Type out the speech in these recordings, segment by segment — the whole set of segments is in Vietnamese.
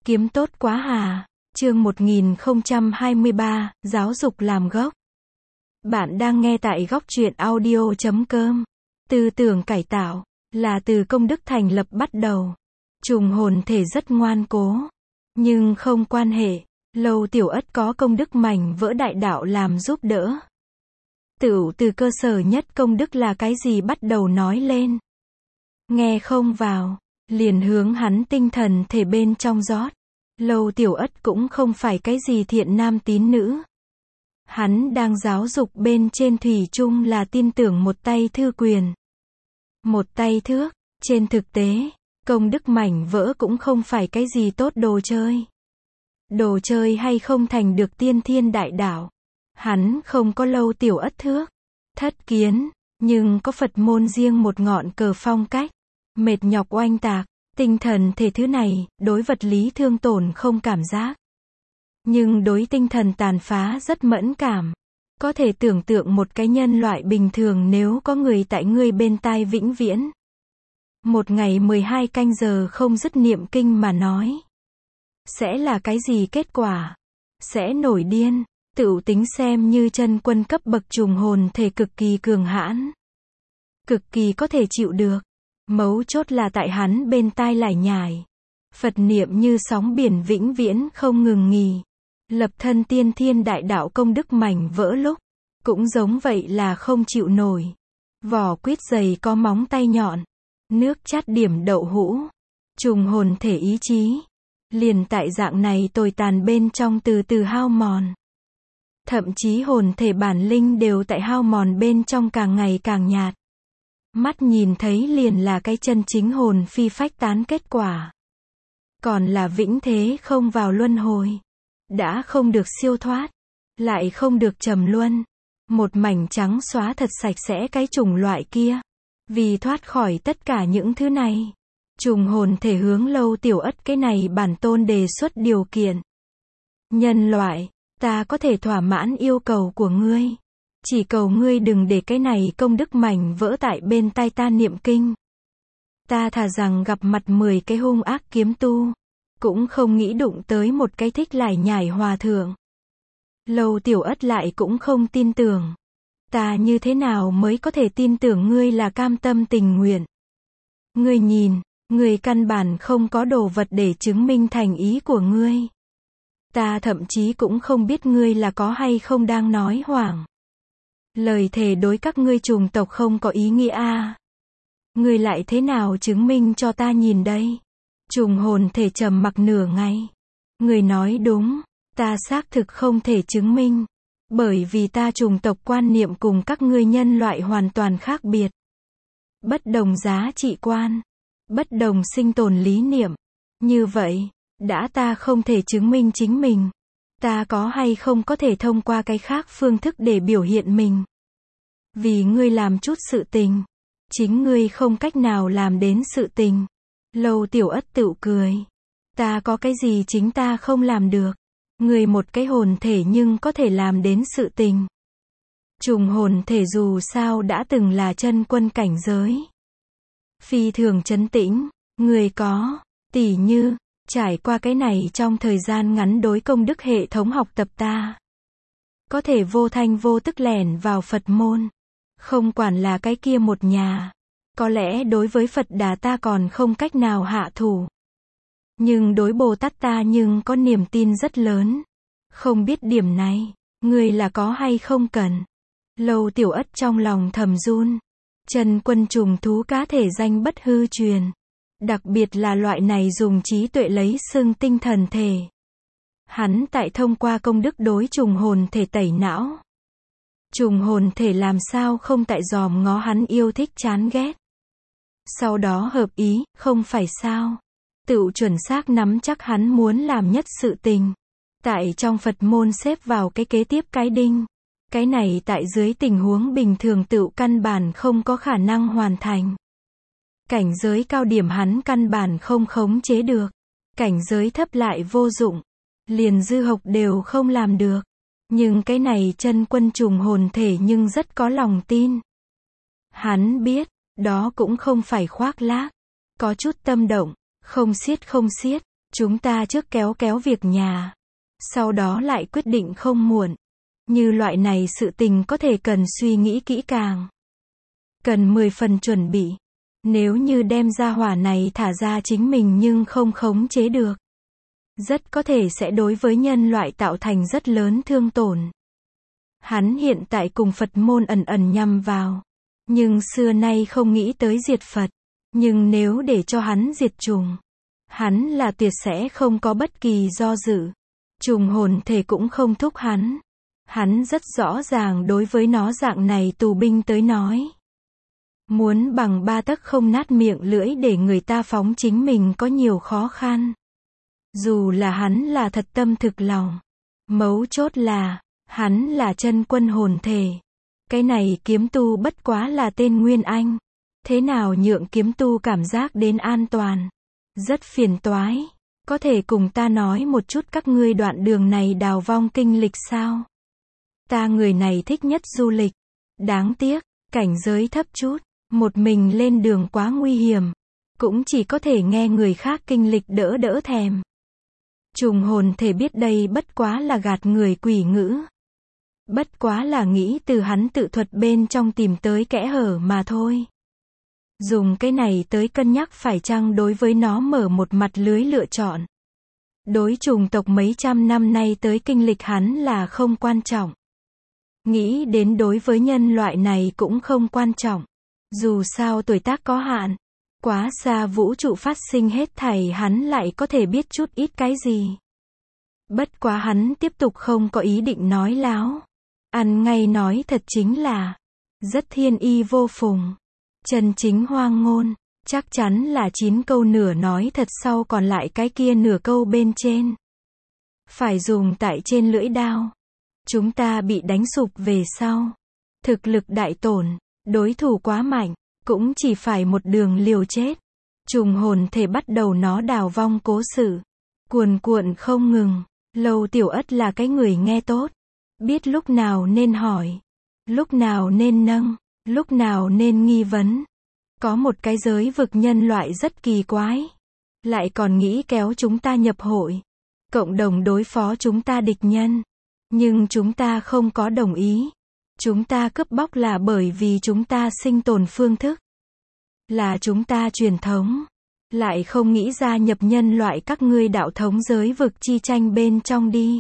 Kiếm tốt quá hà. Chương 1023, giáo dục làm gốc. Bạn đang nghe tại góc truyện audio.com. Tư tưởng cải tạo là từ công đức thành lập bắt đầu. Trùng hồn thể rất ngoan cố, nhưng không quan hệ. Lâu Tiểu Ất có công đức mảnh vỡ đại đạo làm giúp đỡ. Tựu từ cơ sở nhất công đức là cái gì bắt đầu nói lên. Nghe không vào, liền hướng hắn tinh thần thể bên trong rót. Lâu Tiểu Ất cũng không phải cái gì thiện nam tín nữ. Hắn đang giáo dục bên trên thủy chung là tin tưởng một tay thư quyền, một tay thước. Trên thực tế, công đức mảnh vỡ cũng không phải cái gì tốt đồ chơi. Đồ chơi hay không thành được tiên thiên đại đạo. Hắn không có Lâu Tiểu Ất thước, thất kiến, nhưng có Phật môn riêng một ngọn cờ phong cách. Mệt nhọc oanh tạc, tinh thần thể thứ này, đối vật lý thương tổn không cảm giác. Nhưng đối tinh thần tàn phá rất mẫn cảm. Có thể tưởng tượng một cái nhân loại bình thường nếu có người tại ngươi bên tai vĩnh viễn. Một ngày 12 canh giờ không dứt niệm kinh mà nói. Sẽ là cái gì kết quả? Sẽ nổi điên. Tựu tính xem như chân quân cấp bậc trùng hồn thể cực kỳ cường hãn. Cực kỳ có thể chịu được. Mấu chốt là tại hắn bên tai lải nhải. Phật niệm như sóng biển vĩnh viễn không ngừng nghỉ. Lập thân tiên thiên đại đạo công đức mảnh vỡ lúc. Cũng giống vậy là không chịu nổi. Vỏ quýt dày có móng tay nhọn. Nước chát điểm đậu hũ. Trùng hồn thể ý chí. Liền tại dạng này tồi tàn bên trong từ từ hao mòn. Thậm chí hồn thể bản linh đều tại hao mòn bên trong càng ngày càng nhạt. Mắt nhìn thấy liền là cái chân chính hồn phi phách tán kết quả. Còn là vĩnh thế không vào luân hồi. Đã không được siêu thoát. Lại không được trầm luân. Một mảnh trắng xóa thật sạch sẽ cái chủng loại kia. Vì thoát khỏi tất cả những thứ này. Trùng hồn thể hướng Lâu Tiểu Ất cái này bản tôn đề xuất điều kiện. Nhân loại, ta có thể thỏa mãn yêu cầu của ngươi. Chỉ cầu ngươi đừng để cái này công đức mảnh vỡ tại bên tai ta niệm kinh. Ta thà rằng gặp mặt 10 cái hung ác kiếm tu. Cũng không nghĩ đụng tới một cái thích lải nhải hòa thượng. Lâu Tiểu Ất lại cũng không tin tưởng. Ta như thế nào mới có thể tin tưởng ngươi là cam tâm tình nguyện. Ngươi nhìn, ngươi căn bản không có đồ vật để chứng minh thành ý của ngươi. Ta thậm chí cũng không biết ngươi là có hay không đang nói hoảng. Lời thề đối các ngươi trùng tộc không có ý nghĩa a. Ngươi lại thế nào chứng minh cho ta nhìn đây? Trùng hồn thể trầm mặc nửa ngày. Ngươi nói đúng, ta xác thực không thể chứng minh. Bởi vì ta trùng tộc quan niệm cùng các ngươi nhân loại hoàn toàn khác biệt. Bất đồng giá trị quan. Bất đồng sinh tồn lý niệm. Như vậy, đã ta không thể chứng minh chính mình. Ta có hay không có thể thông qua cái khác phương thức để biểu hiện mình. Vì ngươi làm chút sự tình. Chính ngươi không cách nào làm đến sự tình. Lâu Tiểu Ất tựu cười. Ta có cái gì chính ta không làm được. Ngươi một cái hồn thể nhưng có thể làm đến sự tình. Trùng hồn thể dù sao đã từng là chân quân cảnh giới. Phi thường trấn tĩnh. Ngươi có, tỉ như, trải qua cái này trong thời gian ngắn đối công đức hệ thống học tập ta. Có thể vô thanh vô tức lẻn vào Phật môn. Không quản là cái kia một nhà. Có lẽ đối với Phật Đà ta còn không cách nào hạ thủ. Nhưng đối Bồ Tát ta nhưng có niềm tin rất lớn. Không biết điểm này, ngươi là có hay không cần. Lâu Tiểu Ất trong lòng thầm run. Chân quân trùng thú cá thể danh bất hư truyền. Đặc biệt là loại này dùng trí tuệ lấy xưng tinh thần thể. Hắn tại thông qua công đức đối trùng hồn thể tẩy não. Trùng hồn thể làm sao không tại dòm ngó hắn yêu thích chán ghét. Sau đó hợp ý, không phải sao. Tựu chuẩn xác nắm chắc hắn muốn làm nhất sự tình. Tại trong Phật môn xếp vào cái kế tiếp cái đinh. Cái này tại dưới tình huống bình thường tựu căn bản không có khả năng hoàn thành. Cảnh giới cao điểm hắn căn bản không khống chế được. Cảnh giới thấp lại vô dụng. Liền dư học đều không làm được. Nhưng cái này chân quân trùng hồn thể nhưng rất có lòng tin. Hắn biết, đó cũng không phải khoác lác. Có chút tâm động, không xiết. Chúng ta trước kéo kéo việc nhà, sau đó lại quyết định không muộn. Như loại này sự tình có thể cần suy nghĩ kỹ càng. Cần 10 phần chuẩn bị. Nếu như đem gia hỏa này thả ra chính mình nhưng không khống chế được, rất có thể sẽ đối với nhân loại tạo thành rất lớn thương tổn. Hắn hiện tại cùng Phật môn ẩn ẩn nhằm vào, nhưng xưa nay không nghĩ tới diệt Phật. Nhưng nếu để cho hắn diệt trùng, hắn là tuyệt sẽ không có bất kỳ do dự. Trùng hồn thể cũng không thúc hắn. Hắn rất rõ ràng đối với nó dạng này tù binh tới nói. Muốn bằng 3 tấc không nát miệng lưỡi để người ta phóng chính mình có nhiều khó khăn. Dù là hắn là thật tâm thực lòng. Mấu chốt là, hắn là chân quân hồn thể. Cái này kiếm tu bất quá là tên Nguyên Anh. Thế nào nhượng kiếm tu cảm giác đến an toàn? Rất phiền toái. Có thể cùng ta nói một chút các ngươi đoạn đường này đào vong kinh lịch sao? Ta người này thích nhất du lịch. Đáng tiếc, cảnh giới thấp chút. Một mình lên đường quá nguy hiểm. Cũng chỉ có thể nghe người khác kinh lịch đỡ đỡ thèm. Trùng hồn thể biết đây bất quá là gạt người quỷ ngữ. Bất quá là nghĩ từ hắn tự thuật bên trong tìm tới kẽ hở mà thôi. Dùng cái này tới cân nhắc phải chăng đối với nó mở một mặt lưới lựa chọn. Đối trùng tộc mấy trăm năm nay tới kinh lịch hắn là không quan trọng. Nghĩ đến đối với nhân loại này cũng không quan trọng. Dù sao tuổi tác có hạn. Quá xa vũ trụ phát sinh hết thảy hắn lại có thể biết chút ít cái gì. Bất quá hắn tiếp tục không có ý định nói láo. Ăn ngay nói thật chính là rất thiên y vô phùng. Chân chính hoang ngôn. Chắc chắn là 9 câu nửa nói thật sau còn lại cái kia nửa câu bên trên. Phải dùng tại trên lưỡi đao. Chúng ta bị đánh sụp về sau. Thực lực đại tổn. Đối thủ quá mạnh. Cũng chỉ phải một đường liều chết. Trùng hồn thể bắt đầu nó đào vong cố sự. Cuồn cuộn không ngừng. Lâu Tiểu Ất là cái người nghe tốt. Biết lúc nào nên hỏi. Lúc nào nên nâng. Lúc nào nên nghi vấn. Có một cái giới vực nhân loại rất kỳ quái. Lại còn nghĩ kéo chúng ta nhập hội. Cộng đồng đối phó chúng ta địch nhân. Nhưng chúng ta không có đồng ý. Chúng ta cướp bóc là bởi vì chúng ta sinh tồn phương thức. Là chúng ta truyền thống. Lại không nghĩ gia nhập nhân loại các ngươi đạo thống giới vực chi tranh bên trong đi.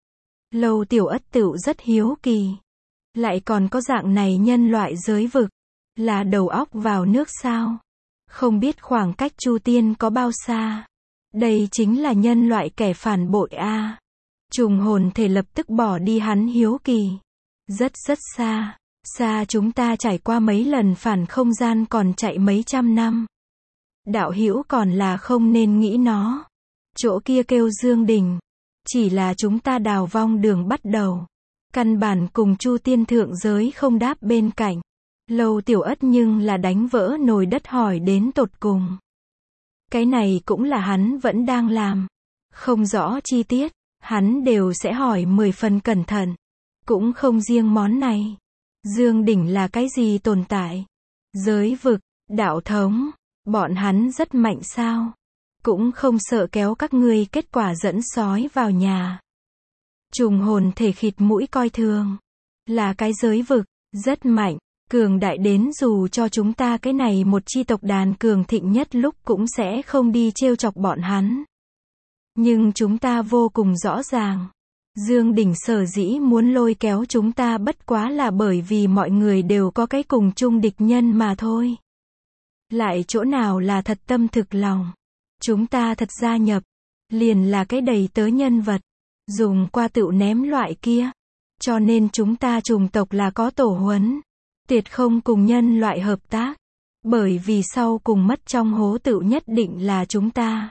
Lâu Tiểu Ất tựu rất hiếu kỳ. Lại còn có dạng này nhân loại giới vực. Là đầu óc vào nước sao? Không biết khoảng cách Chu Tiên có bao xa. Đây chính là nhân loại kẻ phản bội a. Trùng hồn thể lập tức bỏ đi hắn hiếu kỳ. Rất xa. Xa chúng ta trải qua mấy lần phản không gian còn chạy mấy trăm năm. Đạo hữu còn là không nên nghĩ nó. Chỗ kia kêu Dương Đình. Chỉ là chúng ta đào vong đường bắt đầu. Căn bản cùng Chu Tiên thượng giới không đáp bên cạnh. Lâu Tiểu Ất nhưng là đánh vỡ nồi đất hỏi đến tột cùng. Cái này cũng là hắn vẫn đang làm. Không rõ chi tiết, hắn đều sẽ hỏi 10 phần cẩn thận. Cũng không riêng món này. Dương đỉnh là cái gì tồn tại? Giới vực, đạo thống, bọn hắn rất mạnh sao? Cũng không sợ kéo các ngươi kết quả dẫn sói vào nhà. Trùng hồn thể khịt mũi coi thường. Là cái giới vực, rất mạnh. Cường đại đến dù cho chúng ta cái này một chi tộc đàn cường thịnh nhất lúc cũng sẽ không đi trêu chọc bọn hắn. Nhưng chúng ta vô cùng rõ ràng. Dương đỉnh sở dĩ muốn lôi kéo chúng ta bất quá là bởi vì mọi người đều có cái cùng chung địch nhân mà thôi. Lại chỗ nào là thật tâm thực lòng. Chúng ta thật gia nhập. Liền là cái đầy tớ nhân vật. Dùng qua tựu ném loại kia. Cho nên chúng ta trùng tộc là có tổ huấn. Tuyệt không cùng nhân loại hợp tác. Bởi vì sau cùng mất trong hố tựu nhất định là chúng ta.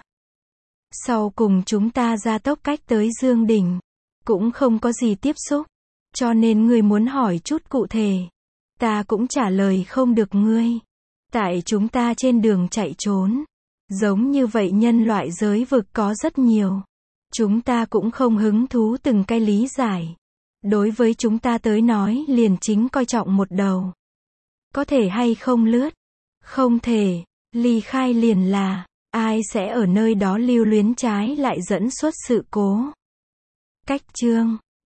Sau cùng chúng ta ra tốc cách tới Dương đỉnh. Cũng không có gì tiếp xúc. Cho nên ngươi muốn hỏi chút cụ thể. Ta cũng trả lời không được ngươi. Tại chúng ta trên đường chạy trốn. Giống như vậy nhân loại giới vực có rất nhiều. Chúng ta cũng không hứng thú từng cái lý giải. Đối với chúng ta tới nói liền chính coi trọng một đầu. Có thể hay không lướt? Không thể. Ly khai liền là. ai sẽ ở nơi đó lưu luyến trái lại dẫn xuất sự cố. Cách chương